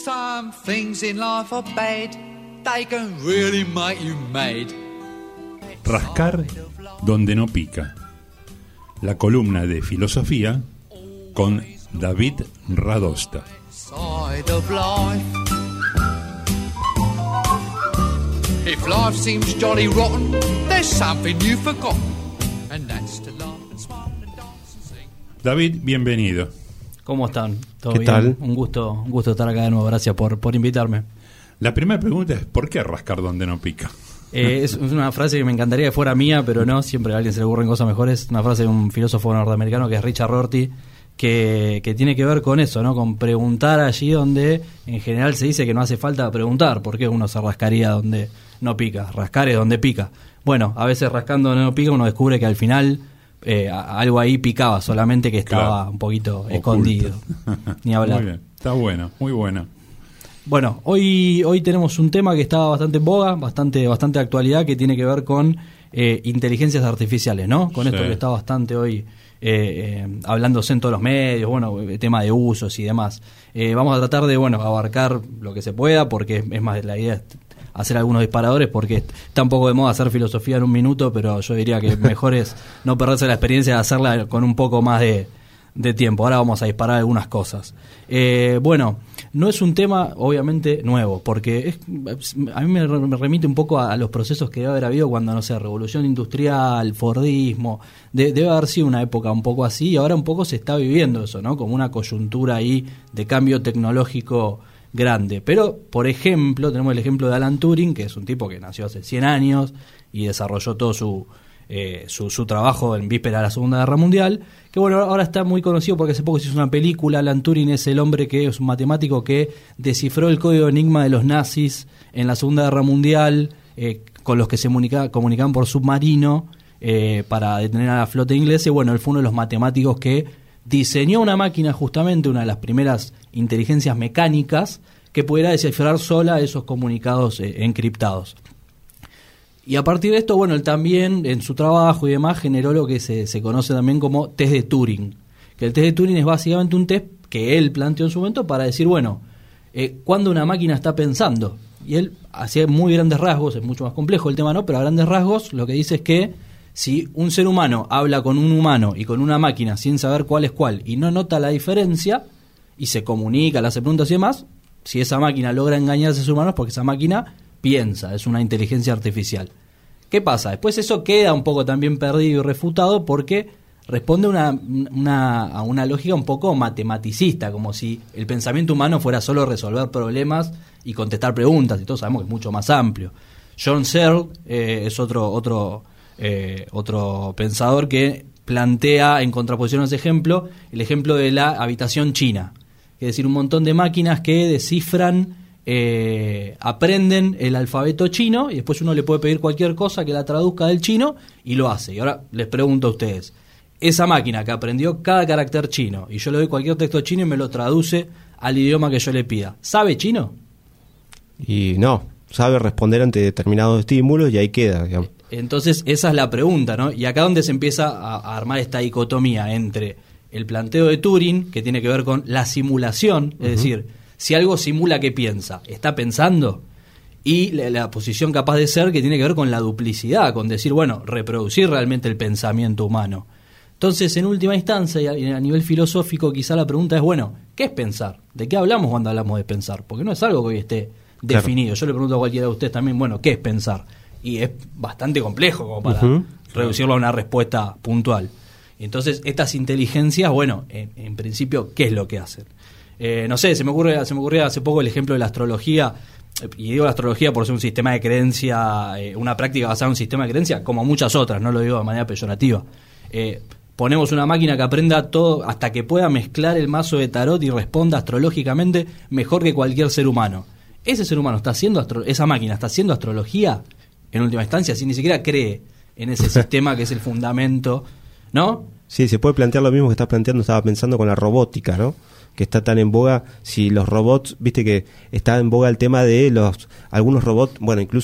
Some things in life are bad, they can really make you mad. Rascar donde no pica. La columna de filosofía con David Radosta. Side of life. If life seems jolly rotten, there's something you've forgotten, and that's to laugh and smile and dance and sing. David, bienvenido. ¿Cómo están? ¿Todo ¿Qué bien? tal? Un gusto estar acá de nuevo. Gracias por invitarme. La primera pregunta es: ¿por qué rascar donde no pica? Es una frase que me encantaría que fuera mía, pero no, siempre a alguien se le ocurren cosas mejores. Una frase de un filósofo norteamericano que es Richard Rorty, que tiene que ver con eso, ¿no? Con preguntar allí donde en general se dice que no hace falta preguntar. ¿Por qué uno se rascaría donde no pica? Rascar es donde pica. Bueno, a veces rascando donde no pica uno descubre que al final algo ahí picaba, solamente que estaba un poquito escondido. Ni hablar. Muy bien, está bueno, muy bueno. Bueno, hoy tenemos un tema que está bastante en boga, bastante actualidad, que tiene que ver con inteligencias artificiales, ¿no? Con esto que está bastante hoy hablándose en todos los medios, bueno, tema de usos y demás. Vamos a tratar de, abarcar lo que se pueda, porque es más la idea es hacer algunos disparadores, porque está un poco de moda hacer filosofía en un minuto, pero yo diría que mejor es no perderse la experiencia de hacerla con un poco más de tiempo. Ahora vamos a disparar algunas cosas. No es un tema obviamente nuevo, porque a mí me remite un poco a los procesos que debe haber habido cuando, no sé, revolución industrial, fordismo, debe haber sido una época un poco así, y ahora un poco se está viviendo eso, ¿no? Como una coyuntura ahí de cambio tecnológico grande. Pero, por ejemplo, tenemos el ejemplo de Alan Turing, que es un tipo que nació hace 100 años y desarrolló todo su trabajo en víspera de la Segunda Guerra Mundial, que ahora está muy conocido porque hace poco se hizo una película. Alan Turing es el hombre que es un matemático que descifró el código enigma de los nazis en la Segunda Guerra Mundial, con los que se comunicaban por submarino para detener a la flota inglesa. Y él fue uno de los matemáticos que diseñó una máquina, justamente una de las primeras inteligencias mecánicas, que pudiera descifrar sola esos comunicados encriptados. Y a partir de esto, él también en su trabajo y demás generó lo que se conoce también como test de Turing, que el test de Turing es básicamente un test que él planteó en su momento para decir, ¿cuándo una máquina está pensando? Y él hacía muy grandes rasgos, es mucho más complejo el tema, ¿no? Pero a grandes rasgos lo que dice es que si un ser humano habla con un humano y con una máquina sin saber cuál es cuál y no nota la diferencia y se comunica, le hace preguntas y demás, si esa máquina logra engañar a esos humanos, porque esa máquina piensa, es una inteligencia artificial. ¿Qué pasa? Después eso queda un poco también perdido y refutado porque responde a una lógica un poco matematicista, como si el pensamiento humano fuera solo resolver problemas y contestar preguntas, y todos sabemos que es mucho más amplio. John Searle es otro pensador que plantea en contraposición a ese ejemplo, el ejemplo de la habitación china, es decir, un montón de máquinas que descifran, aprenden el alfabeto chino, y después uno le puede pedir cualquier cosa que la traduzca del chino y lo hace. Y ahora les pregunto a ustedes, esa máquina que aprendió cada carácter chino y yo le doy cualquier texto chino y me lo traduce al idioma que yo le pida, ¿sabe chino? Y no, sabe responder ante determinados estímulos y ahí queda, digamos. Entonces esa es la pregunta, ¿no? Y acá donde se empieza a armar esta dicotomía entre el planteo de Turing, que tiene que ver con la simulación, es decir, si algo simula que piensa, ¿está pensando? Y la posición capaz de ser, que tiene que ver con la duplicidad, con decir, reproducir realmente el pensamiento humano. Entonces, en última instancia, y a nivel filosófico, quizá la pregunta es, ¿qué es pensar? ¿De qué hablamos cuando hablamos de pensar? Porque no es algo que hoy esté definido. Claro. Yo le pregunto a cualquiera de ustedes también, ¿qué es pensar? Y es bastante complejo como para reducirlo a una respuesta puntual. Entonces, estas inteligencias, en principio, ¿qué es lo que hacen? No sé, se me ocurrió hace poco el ejemplo de la astrología, y digo la astrología por ser un sistema de creencia, una práctica basada en un sistema de creencia, como muchas otras, no lo digo de manera peyorativa. Ponemos una máquina que aprenda todo hasta que pueda mezclar el mazo de tarot y responda astrológicamente mejor que cualquier ser humano. ¿Ese ser humano está haciendo esa máquina está haciendo astrología en última instancia, si ni siquiera cree en ese sistema que es el fundamento, ¿no? Sí, se puede plantear lo mismo que estás planteando, estaba pensando con la robótica, ¿no? Que está tan en boga, si los robots, viste que está en boga el tema de algunos robots, incluso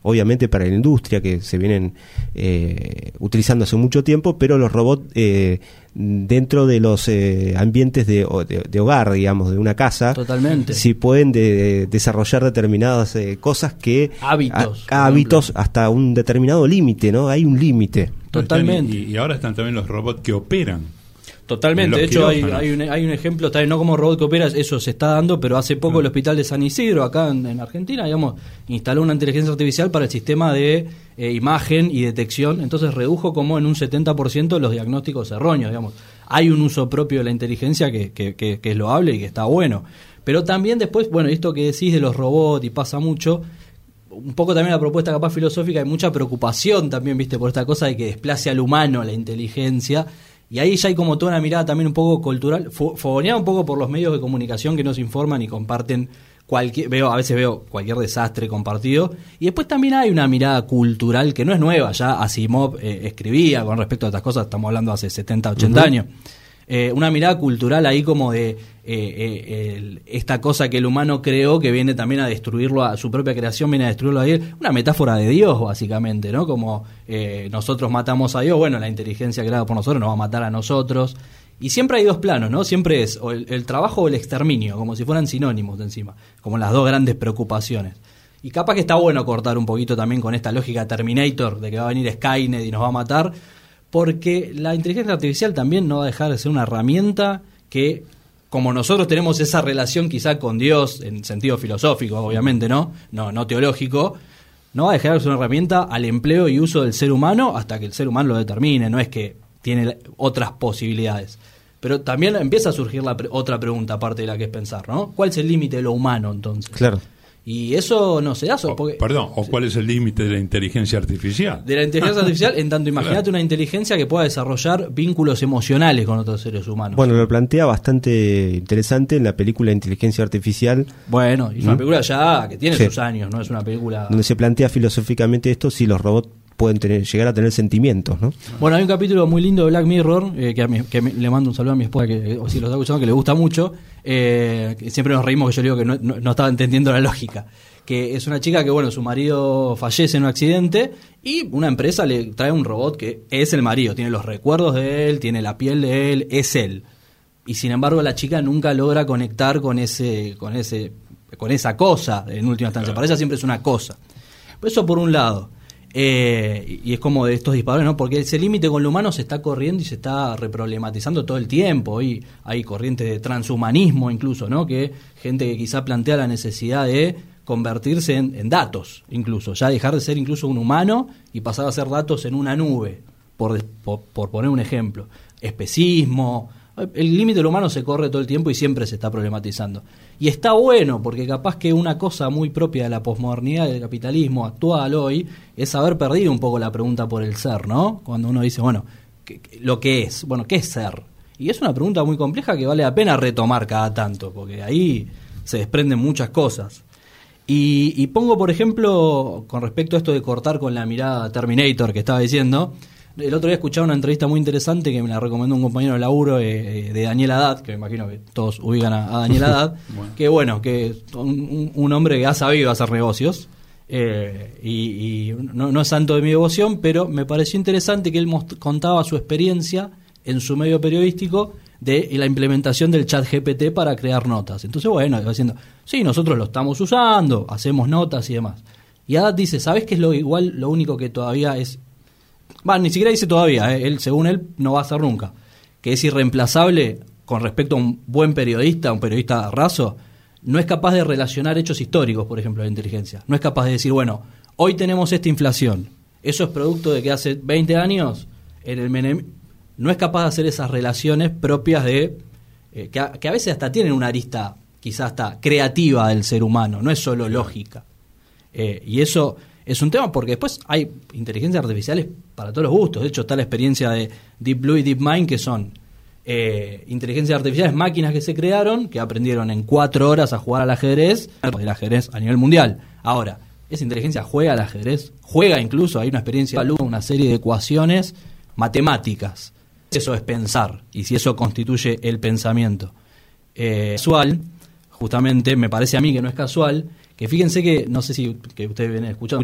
obviamente para la industria, que se vienen utilizando hace mucho tiempo, pero los robots dentro de los ambientes de hogar, digamos, de una casa, totalmente, sí pueden desarrollar determinadas cosas que hábitos hasta un determinado límite, ¿no? Hay un límite. Totalmente. Y ahora están también los robots que operan. Totalmente, de hecho hay un ejemplo, no como robot que opera, eso se está dando, pero hace poco el Hospital de San Isidro, acá en Argentina, digamos, instaló una inteligencia artificial para el sistema de imagen y detección, entonces redujo como en un 70% los diagnósticos erróneos, digamos. Hay un uso propio de la inteligencia que es loable y que está bueno, pero también después, bueno, esto que decís de los robots y pasa mucho, un poco también la propuesta capaz filosófica, hay mucha preocupación también, viste, por esta cosa de que desplace al humano la inteligencia. Y ahí ya hay como toda una mirada también un poco cultural, fogoneada un poco por los medios de comunicación que nos informan y comparten a veces veo cualquier desastre compartido. Y después también hay una mirada cultural que no es nueva, ya Asimov escribía con respecto a estas cosas, estamos hablando hace 70, 80 años. Una mirada cultural ahí como de esta cosa que el humano creó, que viene también a destruirlo, a su propia creación viene a destruirlo a él, una metáfora de Dios básicamente, ¿no? Como nosotros matamos a Dios, bueno, la inteligencia creada por nosotros nos va a matar a nosotros, y siempre hay dos planos, ¿no? Siempre es o el trabajo o el exterminio, como si fueran sinónimos de encima, como las dos grandes preocupaciones. Y capaz que está bueno cortar un poquito también con esta lógica Terminator, de que va a venir Skynet y nos va a matar, porque la inteligencia artificial también no va a dejar de ser una herramienta que, como nosotros tenemos esa relación quizá con Dios, en sentido filosófico, obviamente, no teológico, no va a dejar de ser una herramienta al empleo y uso del ser humano hasta que el ser humano lo determine, no es que tiene otras posibilidades. Pero también empieza a surgir otra pregunta, aparte de la que es pensar, ¿no? ¿Cuál es el límite de lo humano, entonces? Claro. Y eso no se da. ¿Cuál es el límite de la inteligencia artificial? De la inteligencia artificial, en tanto imagínate una inteligencia que pueda desarrollar vínculos emocionales con otros seres humanos. Bueno, lo plantea bastante interesante en la película Inteligencia Artificial. Bueno, y es una película ya que tiene sus años, no es una película... Donde se plantea filosóficamente esto, si los robots pueden llegar a tener sentimientos, ¿no? Bueno, hay un capítulo muy lindo de Black Mirror, le mando un saludo a mi esposa, que si lo está escuchando, que le gusta mucho, que siempre nos reímos que yo le digo que no estaba entendiendo la lógica, que es una chica que, bueno, su marido fallece en un accidente y una empresa le trae un robot que es el marido, tiene los recuerdos de él, tiene la piel de él, es él. Y sin embargo la chica nunca logra conectar con esa cosa, en última instancia. Para ella siempre es una cosa. Eso por un lado. Y es como de estos disparos, ¿no? Porque ese límite con lo humano se está corriendo y se está reproblematizando todo el tiempo. Y hay corrientes de transhumanismo incluso, ¿no? Que gente que quizá plantea la necesidad de convertirse en datos, incluso, ya dejar de ser incluso un humano y pasar a ser datos en una nube, por poner un ejemplo. Especismo. El límite de lo humano se corre todo el tiempo y siempre se está problematizando. Y está bueno, porque capaz que una cosa muy propia de la posmodernidad del capitalismo actual hoy es haber perdido un poco la pregunta por el ser, ¿no? Cuando uno dice, bueno, lo que es, bueno, ¿qué es ser? Y es una pregunta muy compleja que vale la pena retomar cada tanto, porque ahí se desprenden muchas cosas. Y pongo, por ejemplo, con respecto a esto de cortar con la mirada Terminator que estaba diciendo, el otro día escuchaba una entrevista muy interesante que me la recomendó un compañero de laburo de Daniel Haddad, que me imagino que todos ubican a Daniel Haddad, que es un hombre que ha sabido hacer negocios, y no es santo de mi devoción, pero me pareció interesante que él contaba su experiencia en su medio periodístico de la implementación del chat GPT para crear notas. Entonces, bueno, iba diciendo, sí, nosotros lo estamos usando, hacemos notas y demás. Y Haddad dice, ¿sabés qué es lo único que todavía es... ni siquiera dice todavía, él, según él, no va a ser nunca, que es irreemplazable con respecto a un buen periodista, un periodista raso, no es capaz de relacionar hechos históricos, por ejemplo, de la inteligencia. No es capaz de decir, bueno, hoy tenemos esta inflación, eso es producto de que hace 20 años en el Menem... No es capaz de hacer esas relaciones propias de... que a veces hasta tienen una arista quizás hasta creativa del ser humano, no es solo lógica. Y eso es un tema porque después hay inteligencias artificiales para todos los gustos. De hecho, está la experiencia de Deep Blue y DeepMind, que son inteligencias artificiales, máquinas que se crearon, que aprendieron en 4 horas a jugar al ajedrez, el ajedrez a nivel mundial. Ahora, esa inteligencia juega al ajedrez, juega incluso, hay una experiencia, una serie de ecuaciones matemáticas. Eso es pensar, y si eso constituye el pensamiento casual, justamente me parece a mí que no es casual, que fíjense que, no sé si que ustedes vienen escuchando,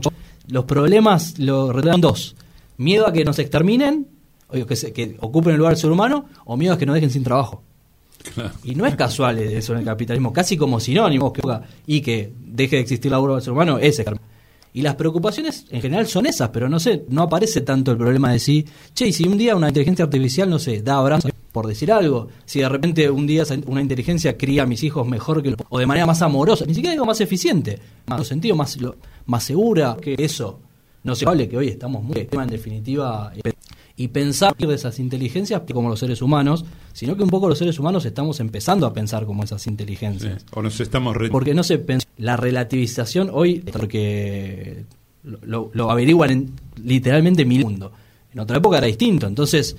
los problemas lo relatan dos: miedo a que nos exterminen, o que ocupen el lugar del ser humano, o miedo a que nos dejen sin trabajo. Claro. Y no es casual eso en el capitalismo, casi como sinónimo, y que deje de existir el laburo del ser humano, ese. Y las preocupaciones en general son esas, pero no aparece tanto el problema de decir, che, y si un día una inteligencia artificial, no sé, da abrazos, por decir algo, si de repente un día una inteligencia cría a mis hijos mejor que o de manera más amorosa, ni siquiera digo más eficiente, más sentido, más segura, que eso no se hable, que hoy estamos muy en definitiva, y pensar de esas inteligencias como los seres humanos, sino que un poco los seres humanos estamos empezando a pensar como esas inteligencias. Sí. O nos estamos porque no se pensó la relativización hoy, porque lo averiguan literalmente milisegundos. En otra época era distinto, entonces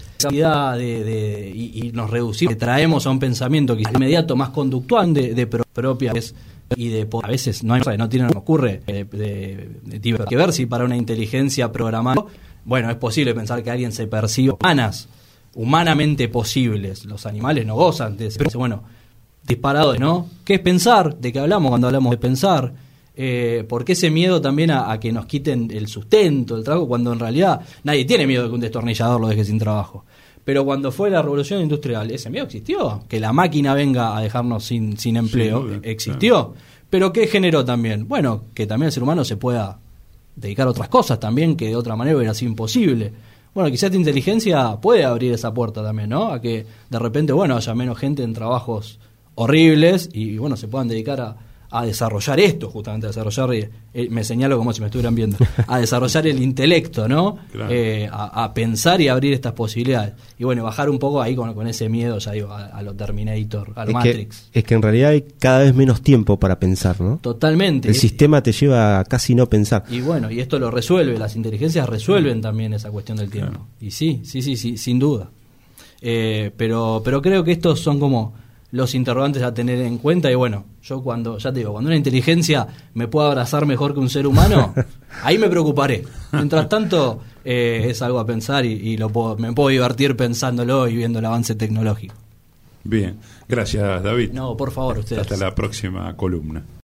y nos reducimos, traemos a un pensamiento que es inmediato, más conductual de propias y de a veces no tiene, no ocurre que ver si para una inteligencia programada, bueno, es posible pensar que alguien se percibe humanamente posibles. Los animales no gozan de ese, bueno, disparado, ¿no? ¿Qué es pensar? ¿De qué hablamos cuando hablamos de pensar? ¿Por qué ese miedo también a que nos quiten el sustento, el trabajo, cuando en realidad nadie tiene miedo de que un destornillador lo deje sin trabajo? Pero cuando fue la revolución industrial, ese miedo existió, que la máquina venga a dejarnos sin empleo, existió. Claro. ¿Pero qué generó también? Bueno, que también el ser humano se pueda dedicar a otras cosas también, que de otra manera hubiera sido imposible. Bueno, quizás esta inteligencia puede abrir esa puerta también, ¿no? A que de repente, bueno, haya menos gente en trabajos horribles y, bueno, se puedan dedicar a desarrollar esto, justamente a desarrollar, me señalo como si me estuvieran viendo, a desarrollar el intelecto, ¿no? Claro. A pensar y abrir estas posibilidades. Y bueno, bajar un poco ahí con ese miedo, ya digo, a los Terminator, al Matrix. Es que en realidad hay cada vez menos tiempo para pensar, ¿no? Totalmente. El sistema te lleva a casi no pensar. Y bueno, y esto lo resuelve, las inteligencias resuelven también esa cuestión del tiempo. Claro. Y sí, sin duda. Pero creo que estos son como los interrogantes a tener en cuenta. Y bueno, yo cuando una inteligencia me pueda abrazar mejor que un ser humano, ahí me preocuparé. Mientras tanto, es algo a pensar y me puedo divertir pensándolo y viendo el avance tecnológico. Bien, gracias David. No, por favor, ustedes. Hasta la próxima columna.